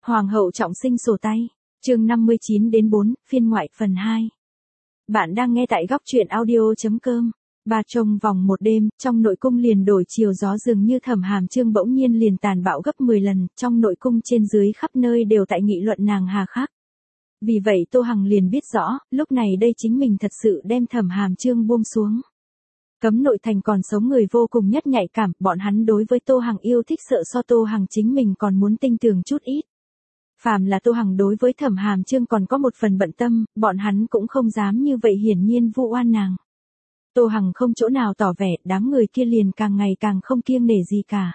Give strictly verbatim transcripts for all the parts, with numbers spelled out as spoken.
Hoàng hậu trọng sinh sổ tay. Chương năm mươi chín đến bốn, phiên ngoại phần hai. Bạn đang nghe tại góc truyện audio chấm com. Bà chồng vòng một đêm, trong nội cung liền đổi chiều gió dường như Thẩm Hàm Chương bỗng nhiên liền tàn bạo gấp mười lần, trong nội cung trên dưới khắp nơi đều tại nghị luận nàng hà khắc. Vì vậy Tô Hằng liền biết rõ, lúc này đây chính mình thật sự đem Thẩm Hàm Chương buông xuống. Cấm nội thành còn sống người vô cùng nhất nhạy cảm, bọn hắn đối với Tô Hằng yêu thích sợ so Tô Hằng chính mình còn muốn tinh tường chút ít. Phàm là Tô Hằng đối với Thẩm Hàm Chương còn có một phần bận tâm, bọn hắn cũng không dám như vậy hiển nhiên vu oan nàng. Tô Hằng không chỗ nào tỏ vẻ, đám người kia liền càng ngày càng không kiêng nể gì cả.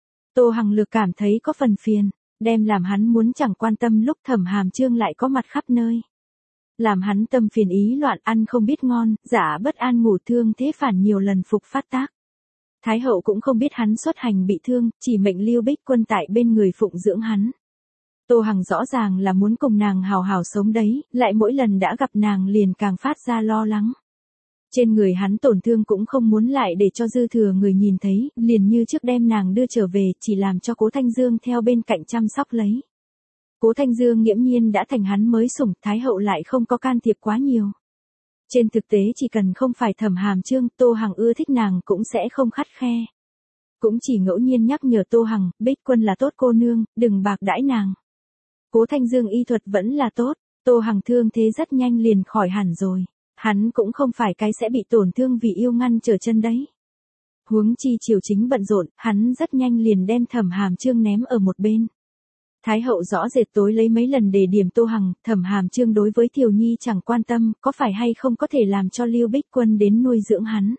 Tô Hằng lược cảm thấy có phần phiền, đem làm hắn muốn chẳng quan tâm lúc Thẩm Hàm Chương lại có mặt khắp nơi. Làm hắn tâm phiền ý loạn, ăn không biết ngon, giả bất an ngủ thương thế phản nhiều lần phục phát tác. Thái hậu cũng không biết hắn xuất hành bị thương, chỉ mệnh Lưu Bích Quân tại bên người phụng dưỡng hắn. Tô Hằng rõ ràng là muốn cùng nàng hào hào sống đấy, lại mỗi lần đã gặp nàng liền càng phát ra lo lắng. Trên người hắn tổn thương cũng không muốn lại để cho dư thừa người nhìn thấy, liền như trước đem nàng đưa trở về, chỉ làm cho Cố Thanh Dương theo bên cạnh chăm sóc lấy. Cố Thanh Dương nghiễm nhiên đã thành hắn mới sủng, Thái hậu lại không có can thiệp quá nhiều. Trên thực tế chỉ cần không phải Thẩm Hàm Chương, Tô Hằng ưa thích nàng cũng sẽ không khắt khe. Cũng chỉ ngẫu nhiên nhắc nhở Tô Hằng, Bích Quân là tốt cô nương, đừng bạc đãi nàng. Cố Thanh Dương y thuật vẫn là tốt, Tô Hằng thương thế rất nhanh liền khỏi hẳn rồi. Hắn cũng không phải cái sẽ bị tổn thương vì yêu ngăn trở chân đấy. Huống chi triều chính bận rộn, hắn rất nhanh liền đem Thẩm Hàm Chương ném ở một bên. Thái hậu rõ rệt tối lấy mấy lần để điểm Tô Hằng, Thẩm Hàm Chương đối với Thiều Nhi chẳng quan tâm, có phải hay không có thể làm cho Lưu Bích Quân đến nuôi dưỡng hắn.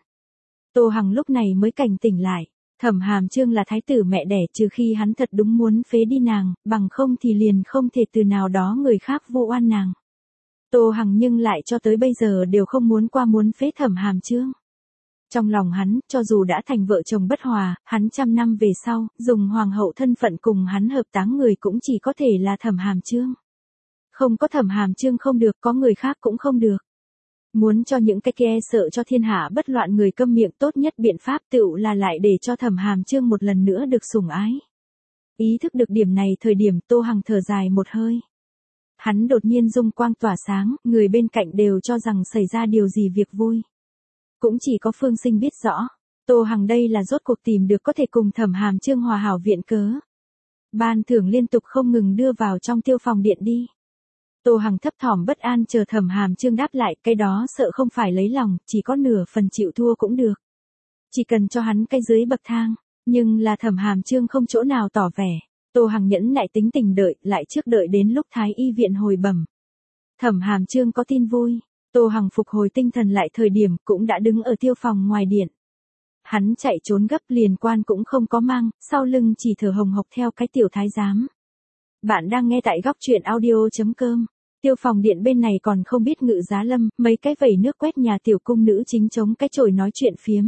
Tô Hằng lúc này mới cảnh tỉnh lại, Thẩm Hàm Chương là thái tử mẹ đẻ, trừ khi hắn thật đúng muốn phế đi nàng, bằng không thì liền không thể từ nào đó người khác vu oan nàng. Tô Hằng nhưng lại cho tới bây giờ đều không muốn qua muốn phế Thẩm Hàm Chương. Trong lòng hắn, cho dù đã thành vợ chồng bất hòa, hắn trăm năm về sau, dùng hoàng hậu thân phận cùng hắn hợp táng người cũng chỉ có thể là Thẩm Hàm Chương. Không có Thẩm Hàm Chương không được, có người khác cũng không được. Muốn cho những cái kia sợ cho thiên hạ bất loạn người câm miệng, tốt nhất biện pháp tựu là lại để cho Thẩm Hàm Chương một lần nữa được sủng ái. Ý thức được điểm này thời điểm Tô Hằng thở dài một hơi. Hắn đột nhiên dung quang tỏa sáng, người bên cạnh đều cho rằng xảy ra điều gì việc vui. Cũng chỉ có Phương Sinh biết rõ, Tô Hằng đây là rốt cuộc tìm được có thể cùng Thẩm Hàm Chương hòa hảo viện cớ. Ban thưởng liên tục không ngừng đưa vào trong tiêu phòng điện đi. Tô Hằng thấp thỏm bất an chờ Thẩm Hàm Chương đáp lại, cái đó sợ không phải lấy lòng, chỉ có nửa phần chịu thua cũng được. Chỉ cần cho hắn cái dưới bậc thang, nhưng là Thẩm Hàm Chương không chỗ nào tỏ vẻ. Tô Hằng nhẫn nại tính tình đợi, lại trước đợi đến lúc Thái y viện hồi bẩm. Thẩm Hàm Chương có tin vui. Tô Hằng phục hồi tinh thần lại thời điểm cũng đã đứng ở tiêu phòng ngoài điện. Hắn chạy trốn gấp liền quan cũng không có mang, sau lưng chỉ thở hồng hộc theo cái tiểu thái giám. Bạn đang nghe tại góc truyện audio chấm com. Tiêu phòng điện bên này còn không biết Ngự Giá Lâm, mấy cái vẩy nước quét nhà tiểu cung nữ chính chống cái chổi nói chuyện phiếm.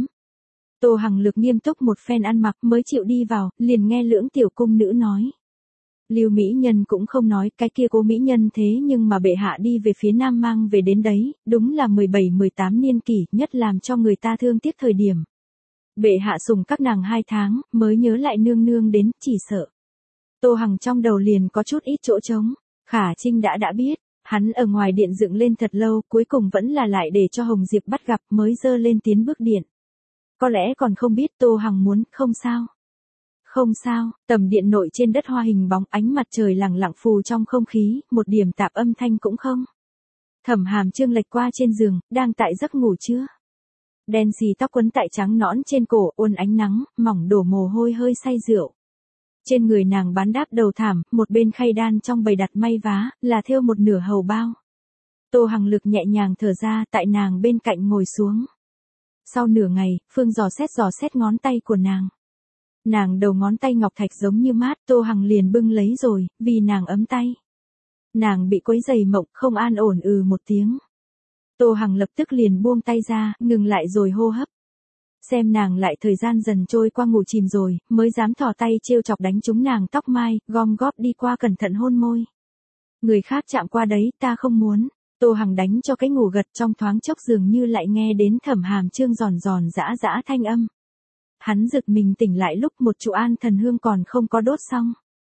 Tô Hằng lực nghiêm túc một phen ăn mặc mới chịu đi vào, liền nghe lưỡng tiểu cung nữ nói. Lưu Mỹ Nhân cũng không nói, cái kia Cố Mỹ Nhân thế nhưng mà bệ hạ đi về phía nam mang về đến đấy, đúng là mười bảy mười tám niên kỷ, nhất làm cho người ta thương tiếc thời điểm. Bệ hạ sủng các nàng hai tháng, mới nhớ lại nương nương đến, chỉ sợ. Tô Hằng trong đầu liền có chút ít chỗ trống, Khả Trinh đã đã biết, hắn ở ngoài điện dựng lên thật lâu, cuối cùng vẫn là lại để cho Hồng Diệp bắt gặp mới dơ lên tiến bước điện. Có lẽ còn không biết Tô Hằng muốn, không sao. Không sao, tầm điện nội trên đất hoa hình bóng, ánh mặt trời lẳng lặng phù trong không khí, một điểm tạp âm thanh cũng không. Thẩm Hàm Chương lệch qua trên giường, đang tại giấc ngủ chưa? Đen xì tóc quấn tại trắng nõn trên cổ, ôn ánh nắng, mỏng đổ mồ hôi hơi say rượu. Trên người nàng bán đáp đầu thảm, một bên khay đan trong bầy đặt may vá, là thêu một nửa hầu bao. Tô Hằng lực nhẹ nhàng thở ra, tại nàng bên cạnh ngồi xuống. Sau nửa ngày, Phương dò xét dò xét ngón tay của nàng. Nàng đầu ngón tay ngọc thạch giống như mát, Tô Hằng liền bưng lấy rồi, vì nàng ấm tay. Nàng bị quấy giày mộng, không an ổn ừ một tiếng. Tô Hằng lập tức liền buông tay ra, ngừng lại rồi hô hấp. Xem nàng lại thời gian dần trôi qua ngủ chìm rồi, mới dám thò tay trêu chọc đánh trúng nàng tóc mai, gom góp đi qua cẩn thận hôn môi. Người khác chạm qua đấy, ta không muốn. Tô Hằng đánh cho cái ngủ gật, trong thoáng chốc dường như lại nghe đến Thẩm Hàm Chương giòn giòn giã giã thanh âm. Hắn giật mình tỉnh lại lúc một trụ an thần hương còn không có đốt xong.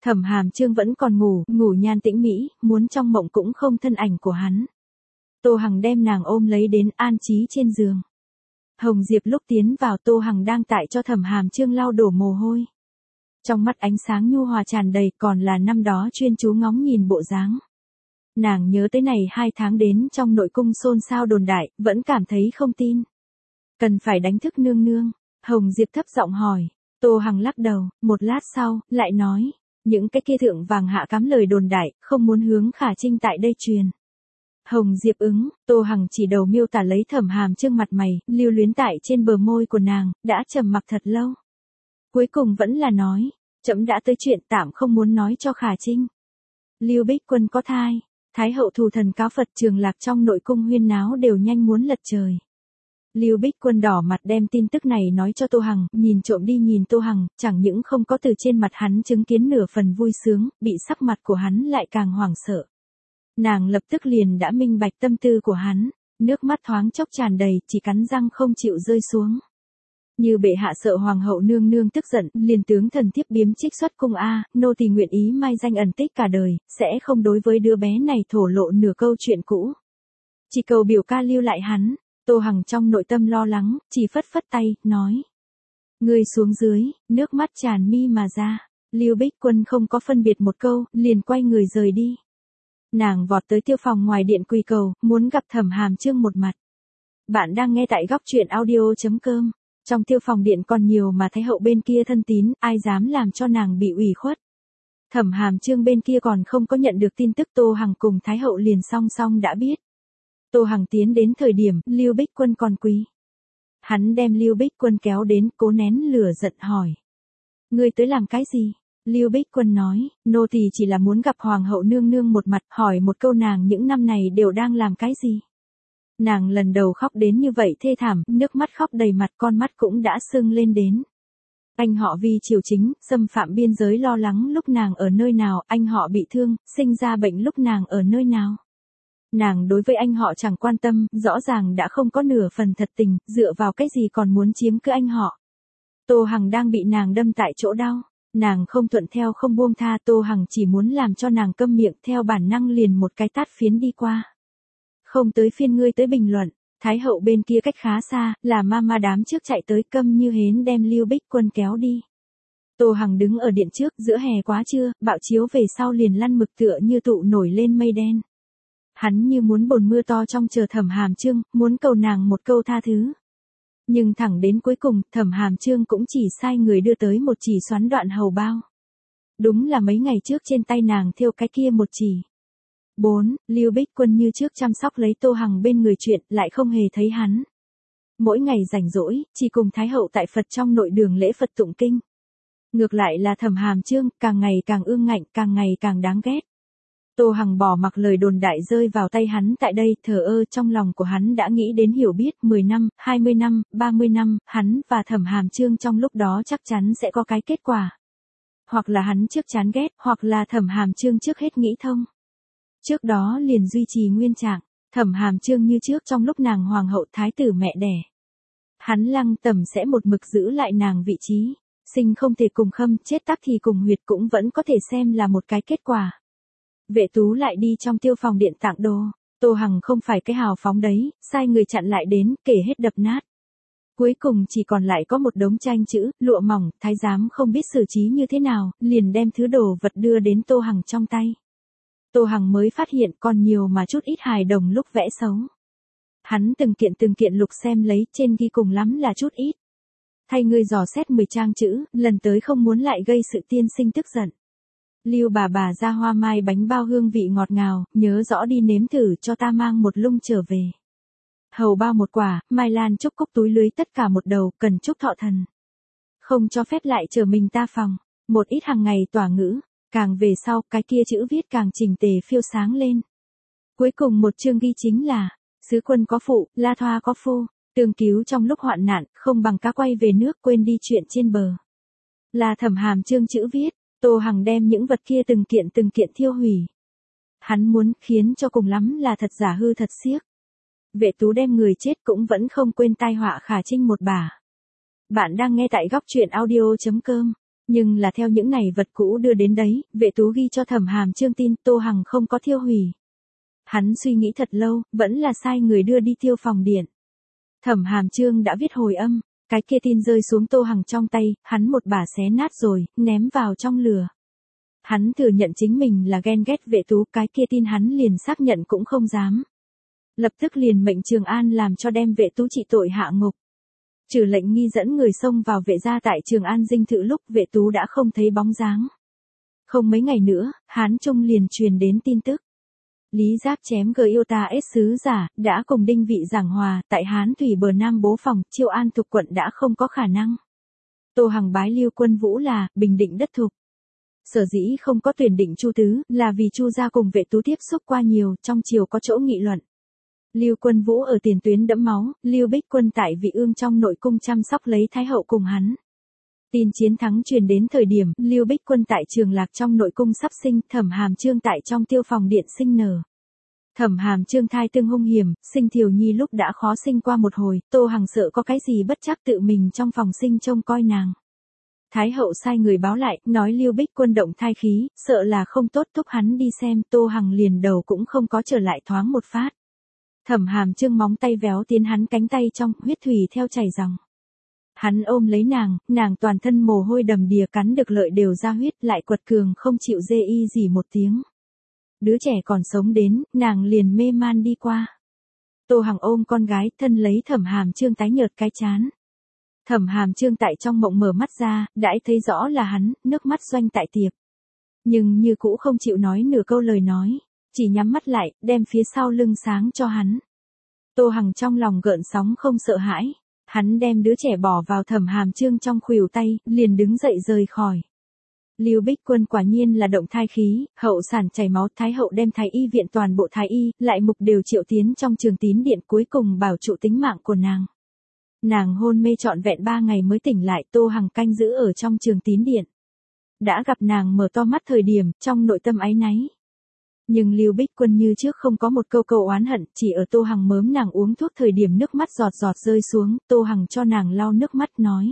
Thẩm Hàm Chương vẫn còn ngủ, ngủ nhan tĩnh mỹ, muốn trong mộng cũng không thân ảnh của hắn. Tô Hằng đem nàng ôm lấy đến an trí trên giường. Hồng Diệp lúc tiến vào Tô Hằng đang tại cho Thẩm Hàm Chương lau đổ mồ hôi. Trong mắt ánh sáng nhu hòa tràn đầy còn là năm đó chuyên chú ngóng nhìn bộ dáng. Nàng nhớ tới này hai tháng đến trong nội cung xôn xao đồn đại, vẫn cảm thấy không tin. Cần phải đánh thức nương nương. Hồng Diệp thấp giọng hỏi. Tô Hằng lắc đầu, một lát sau, lại nói. Những cái kia thượng vàng hạ cám lời đồn đại, không muốn hướng Khả Trinh tại đây truyền. Hồng Diệp ứng, Tô Hằng chỉ đầu miêu tả lấy Thẩm Hàm Chương mặt mày, lưu luyến tại trên bờ môi của nàng, đã trầm mặc thật lâu. Cuối cùng vẫn là nói, trẫm đã tới chuyện tạm không muốn nói cho Khả Trinh. Lưu Bích Quân có thai, Thái hậu thù thần cáo Phật Trường Lạc trong nội cung huyên náo đều nhanh muốn lật trời. Lưu Bích Quân đỏ mặt đem tin tức này nói cho Tô Hằng, nhìn trộm đi nhìn Tô Hằng, chẳng những không có từ trên mặt hắn chứng kiến nửa phần vui sướng, bị sắc mặt của hắn lại càng hoảng sợ. Nàng lập tức liền đã minh bạch tâm tư của hắn, nước mắt thoáng chốc tràn đầy, chỉ cắn răng không chịu rơi xuống. Như bệ hạ sợ hoàng hậu nương nương tức giận, liền tướng thần thiếp biếm trích xuất cung a, nô tỳ nguyện ý mai danh ẩn tích cả đời, sẽ không đối với đứa bé này thổ lộ nửa câu chuyện cũ. Chỉ cầu biểu ca lưu lại hắn. Tô Hằng trong nội tâm lo lắng, chỉ phất phất tay, nói. Ngươi xuống dưới, nước mắt tràn mi mà ra. Lưu Bích Quân không có phân biệt một câu, liền quay người rời đi. Nàng vọt tới tiêu phòng ngoài điện quỳ cầu, muốn gặp Thẩm Hàm Chương một mặt. Bạn đang nghe tại góc truyện audio chấm com. Trong tiêu phòng điện còn nhiều mà Thái hậu bên kia thân tín, ai dám làm cho nàng bị ủy khuất. Thẩm Hàm Chương bên kia còn không có nhận được tin tức Tô Hằng cùng Thái hậu liền song song đã biết. Tô Hằng tiến đến thời điểm, Lưu Bích Quân còn quỳ. Hắn đem Lưu Bích Quân kéo đến, cố nén lửa giận hỏi. Ngươi tới làm cái gì? Lưu Bích Quân nói, nô tỳ chỉ là muốn gặp hoàng hậu nương nương một mặt, hỏi một câu nàng những năm này đều đang làm cái gì? Nàng lần đầu khóc đến như vậy thê thảm, nước mắt khóc đầy mặt, con mắt cũng đã sưng lên đến. Anh họ vì triều chính, xâm phạm biên giới lo lắng lúc nàng ở nơi nào, anh họ bị thương, sinh ra bệnh lúc nàng ở nơi nào. Nàng đối với anh họ chẳng quan tâm, rõ ràng đã không có nửa phần thật tình, dựa vào cái gì còn muốn chiếm cứ anh họ. Tô Hằng đang bị nàng đâm tại chỗ đau, nàng không thuận theo không buông tha, Tô Hằng chỉ muốn làm cho nàng câm miệng, theo bản năng liền một cái tát phiến đi qua. Không tới phiên ngươi tới bình luận, Thái hậu bên kia cách khá xa, là ma ma đám trước chạy tới câm như hến đem Lưu Bích Quân kéo đi. Tô Hằng đứng ở điện trước, giữa hè quá trưa, bạo chiếu về sau liền lăn mực tựa như tụ nổi lên mây đen. Hắn như muốn bồn mưa to trong chờ Thẩm Hàm Chương, muốn cầu nàng một câu tha thứ. Nhưng thẳng đến cuối cùng, Thẩm Hàm Chương cũng chỉ sai người đưa tới một chỉ xoắn đoạn hầu bao. Đúng là mấy ngày trước trên tay nàng thêu cái kia một chỉ. bốn. Lưu Bích Quân như trước chăm sóc lấy Tô Hằng bên người chuyện, lại không hề thấy hắn. Mỗi ngày rảnh rỗi, chỉ cùng Thái hậu tại Phật trong nội đường lễ Phật tụng kinh. Ngược lại là Thẩm Hàm Chương, càng ngày càng ương ngạnh, càng ngày càng đáng ghét. Tô Hằng bỏ mặc lời đồn đại rơi vào tay hắn tại đây, thờ ơ, trong lòng của hắn đã nghĩ đến hiểu biết, mười năm, hai mươi năm, ba mươi năm, hắn và Thẩm Hàm Chương trong lúc đó chắc chắn sẽ có cái kết quả. Hoặc là hắn trước chán ghét, hoặc là Thẩm Hàm Chương trước hết nghĩ thông. Trước đó liền duy trì nguyên trạng, Thẩm Hàm Chương như trước trong lúc nàng hoàng hậu thái tử mẹ đẻ. Hắn Lăng Tẩm sẽ một mực giữ lại nàng vị trí, sinh không thể cùng khâm, chết tắc thì cùng huyệt cũng vẫn có thể xem là một cái kết quả. Vệ Tú lại đi trong tiêu phòng điện tặng đồ, Tô Hằng không phải cái hào phóng đấy, sai người chặn lại đến, kể hết đập nát. Cuối cùng chỉ còn lại có một đống tranh chữ, lụa mỏng, thái giám không biết xử trí như thế nào, liền đem thứ đồ vật đưa đến Tô Hằng trong tay. Tô Hằng mới phát hiện còn nhiều mà chút ít hài đồng lúc vẽ xấu. Hắn từng kiện từng kiện lục xem lấy, trên ghi cùng lắm là chút ít. Thay ngươi dò xét mười trang chữ, lần tới không muốn lại gây sự tiên sinh tức giận. Lưu bà bà ra hoa mai bánh bao hương vị ngọt ngào, nhớ rõ đi nếm thử cho ta mang một lung trở về. Hầu bao một quả, mai lan trúc cúc túi lưới tất cả một đầu, cần chúc thọ thần. Không cho phép lại chờ mình ta phòng, một ít hàng ngày tỏa ngữ, càng về sau, cái kia chữ viết càng chỉnh tề phiêu sáng lên. Cuối cùng một chương ghi chính là, sứ quân có phụ, la thoa có phu, tương cứu trong lúc hoạn nạn, không bằng cá quay về nước quên đi chuyện trên bờ. Là Thẩm Hàm Chương chữ viết. Tô Hằng đem những vật kia từng kiện từng kiện thiêu hủy. Hắn muốn khiến cho cùng lắm là thật giả hư thật xiếc. Vệ Tú đem người chết cũng vẫn không quên tai họa Khả Trinh một bà. Bạn đang nghe tại góc truyện audio chấm com. Nhưng là theo những này vật cũ đưa đến đấy, Vệ Tú ghi cho Thẩm Hàm Chương tin Tô Hằng không có thiêu hủy. Hắn suy nghĩ thật lâu, vẫn là sai người đưa đi tiêu phòng điện. Thẩm Hàm Chương đã viết hồi âm, cái kia tin rơi xuống Tô Hằng trong tay, hắn một bả xé nát rồi, ném vào trong lửa. Hắn thừa nhận chính mình là ghen ghét Vệ Tú, cái kia tin hắn liền xác nhận cũng không dám. Lập tức liền mệnh Trường An làm cho đem Vệ Tú trị tội hạ ngục. Trừ lệnh nghi dẫn người xông vào Vệ gia tại Trường An dinh thự lúc Vệ Tú đã không thấy bóng dáng. Không mấy ngày nữa, Hán Trung liền truyền đến tin tức. Lý Giáp chém gờ yêu ta ết sứ giả, đã cùng Đinh Vị giảng hòa, tại Hán Thủy bờ Nam bố phòng, Chiêu An Thục quận đã không có khả năng. Tô Hằng bái Lưu Quân Vũ là, bình định đất thục. Sở dĩ không có tuyển định Chu Tứ, là vì Chu gia cùng Vệ Tú tiếp xúc qua nhiều, trong triều có chỗ nghị luận. Lưu Quân Vũ ở tiền tuyến đẫm máu, Lưu Bích Quân tại Vị Ương trong nội cung chăm sóc lấy Thái hậu cùng hắn. Tin chiến thắng truyền đến thời điểm, Lưu Bích Quân tại Trường Lạc trong nội cung sắp sinh, Thẩm Hàm Chương tại trong tiêu phòng điện sinh nở. Thẩm Hàm Chương thai tương hung hiểm, sinh Thiều Nhi lúc đã khó sinh qua một hồi, Tô Hằng sợ có cái gì bất chắc tự mình trong phòng sinh trông coi nàng. Thái hậu sai người báo lại, nói Lưu Bích Quân động thai khí, sợ là không tốt, thúc hắn đi xem, Tô Hằng liền đầu cũng không có trở lại thoáng một phát. Thẩm Hàm Chương móng tay véo tiến hắn cánh tay trong, huyết thủy theo chảy dòng. Hắn ôm lấy nàng, nàng toàn thân mồ hôi đầm đìa, cắn được lợi đều ra huyết, lại quật cường không chịu dê y gì một tiếng. Đứa trẻ còn sống đến, nàng liền mê man đi qua. Tô Hằng ôm con gái, thân lấy Thẩm Hàm Chương tái nhợt cái chán. Thẩm Hàm Chương tại trong mộng mở mắt ra, đãi thấy rõ là hắn, nước mắt doanh tại tiệp. Nhưng như cũ không chịu nói nửa câu lời nói, chỉ nhắm mắt lại, đem phía sau lưng sáng cho hắn. Tô Hằng trong lòng gợn sóng không sợ hãi. Hắn đem đứa trẻ bỏ vào Thẩm Hàm Chương trong khuỷu tay, liền đứng dậy rời khỏi. Lưu Bích Quân quả nhiên là động thai khí, hậu sản chảy máu, Thái hậu đem thái y viện toàn bộ thái y, lại mục đều triệu tiến trong Trường Tín điện, cuối cùng bảo trụ tính mạng của nàng. Nàng hôn mê trọn vẹn ba ngày mới tỉnh lại, Tô Hằng canh giữ ở trong Trường Tín điện. Đã gặp nàng mở to mắt thời điểm, trong nội tâm áy náy. Nhưng Lưu Bích Quân như trước không có một câu câu oán hận, chỉ ở Tô Hằng mớm nàng uống thuốc thời điểm nước mắt giọt giọt rơi xuống, Tô Hằng cho nàng lau nước mắt nói.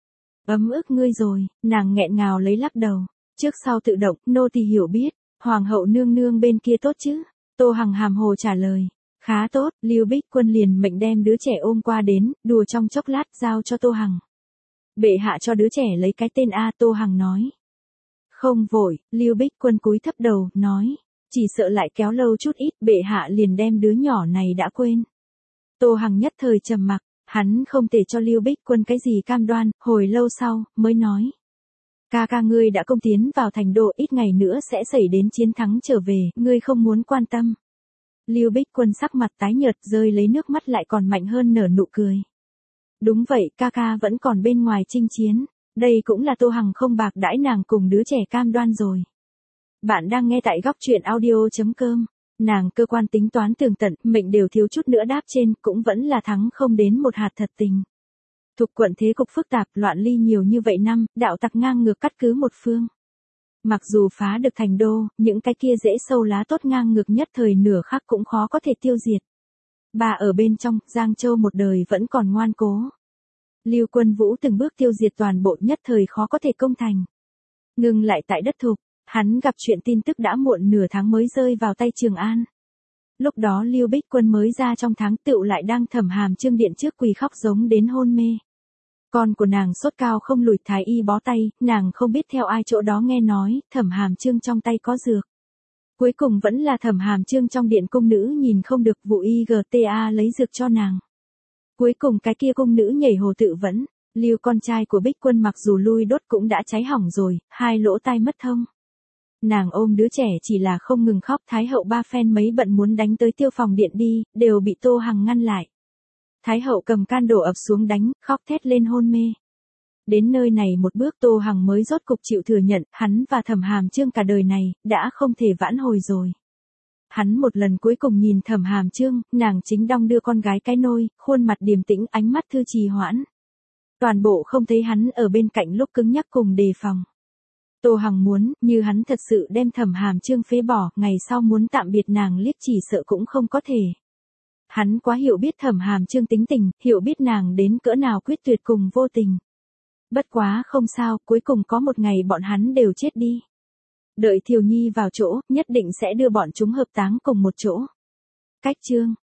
Ấm ức ngươi rồi, nàng nghẹn ngào lấy lắc đầu. Trước sau tự động, nô tỳ hiểu biết, Hoàng hậu nương nương bên kia tốt chứ? Tô Hằng hàm hồ trả lời. Khá tốt, Lưu Bích Quân liền mệnh đem đứa trẻ ôm qua đến, đùa trong chốc lát giao cho Tô Hằng. Bệ hạ cho đứa trẻ lấy cái tên A, Tô Hằng nói. Không vội, Lưu Bích Quân cúi thấp đầu, nói. Chỉ sợ lại kéo lâu chút ít, bệ hạ liền đem đứa nhỏ này đã quên. Tô Hằng nhất thời trầm mặc, hắn không thể cho Lưu Bích Quân cái gì cam đoan, hồi lâu sau, mới nói. Ca ca ngươi đã công tiến vào thành đô, ít ngày nữa sẽ xảy đến chiến thắng trở về, ngươi không muốn quan tâm. Lưu Bích Quân sắc mặt tái nhợt, rơi lấy nước mắt lại còn mạnh hơn nở nụ cười. Đúng vậy, ca ca vẫn còn bên ngoài chinh chiến, đây cũng là Tô Hằng không bạc đãi nàng cùng đứa trẻ cam đoan rồi. Bạn đang nghe tại góc truyện audio chấm com. Nàng cơ quan tính toán tường tận, mệnh đều thiếu chút nữa đáp trên, cũng vẫn là thắng không đến một hạt thật tình. Thục quận thế cục phức tạp, loạn ly nhiều như vậy năm, đạo tặc ngang ngược cắt cứ một phương. Mặc dù phá được thành đô, những cái kia dễ sâu lá tốt ngang ngược nhất thời nửa khắc cũng khó có thể tiêu diệt. Bà ở bên trong, Giang Châu một đời vẫn còn ngoan cố. Lưu Quân Vũ từng bước tiêu diệt toàn bộ, nhất thời khó có thể công thành. Ngừng lại tại đất thục. Hắn gặp chuyện tin tức đã muộn nửa tháng mới rơi vào tay Trường An. Lúc đó Lưu Bích Quân mới ra trong tháng tựu lại đang Thẩm Hàm Chương điện trước quỳ khóc giống đến hôn mê. Con của nàng sốt cao không lùi, thái y bó tay, nàng không biết theo ai chỗ đó nghe nói, Thẩm Hàm Chương trong tay có dược. Cuối cùng vẫn là Thẩm Hàm Chương trong điện cung nữ nhìn không được, vụ i giê tê a lấy dược cho nàng. Cuối cùng cái kia cung nữ nhảy hồ tự vẫn, Lưu con trai của Bích Quân mặc dù lui đốt cũng đã cháy hỏng rồi, hai lỗ tai mất thông. Nàng ôm đứa trẻ chỉ là không ngừng khóc, Thái hậu ba phen mấy bận muốn đánh tới tiêu phòng điện đi, đều bị Tô Hằng ngăn lại. Thái hậu cầm can đổ ập xuống đánh, khóc thét lên hôn mê. Đến nơi này một bước Tô Hằng mới rốt cục chịu thừa nhận, hắn và Thẩm Hàm Chương cả đời này, đã không thể vãn hồi rồi. Hắn một lần cuối cùng nhìn Thẩm Hàm Chương, nàng chính đong đưa con gái cái nôi, khuôn mặt điềm tĩnh, ánh mắt thư trì hoãn. Toàn bộ không thấy hắn ở bên cạnh lúc cứng nhắc cùng đề phòng. Tô Hằng muốn, như hắn thật sự đem Thẩm Hàm Chương phế bỏ, ngày sau muốn tạm biệt nàng liếc chỉ sợ cũng không có thể. Hắn quá hiểu biết Thẩm Hàm Chương tính tình, hiểu biết nàng đến cỡ nào quyết tuyệt cùng vô tình. Bất quá không sao, cuối cùng có một ngày bọn hắn đều chết đi. Đợi Thiều Nhi vào chỗ, nhất định sẽ đưa bọn chúng hợp táng cùng một chỗ. Cách chương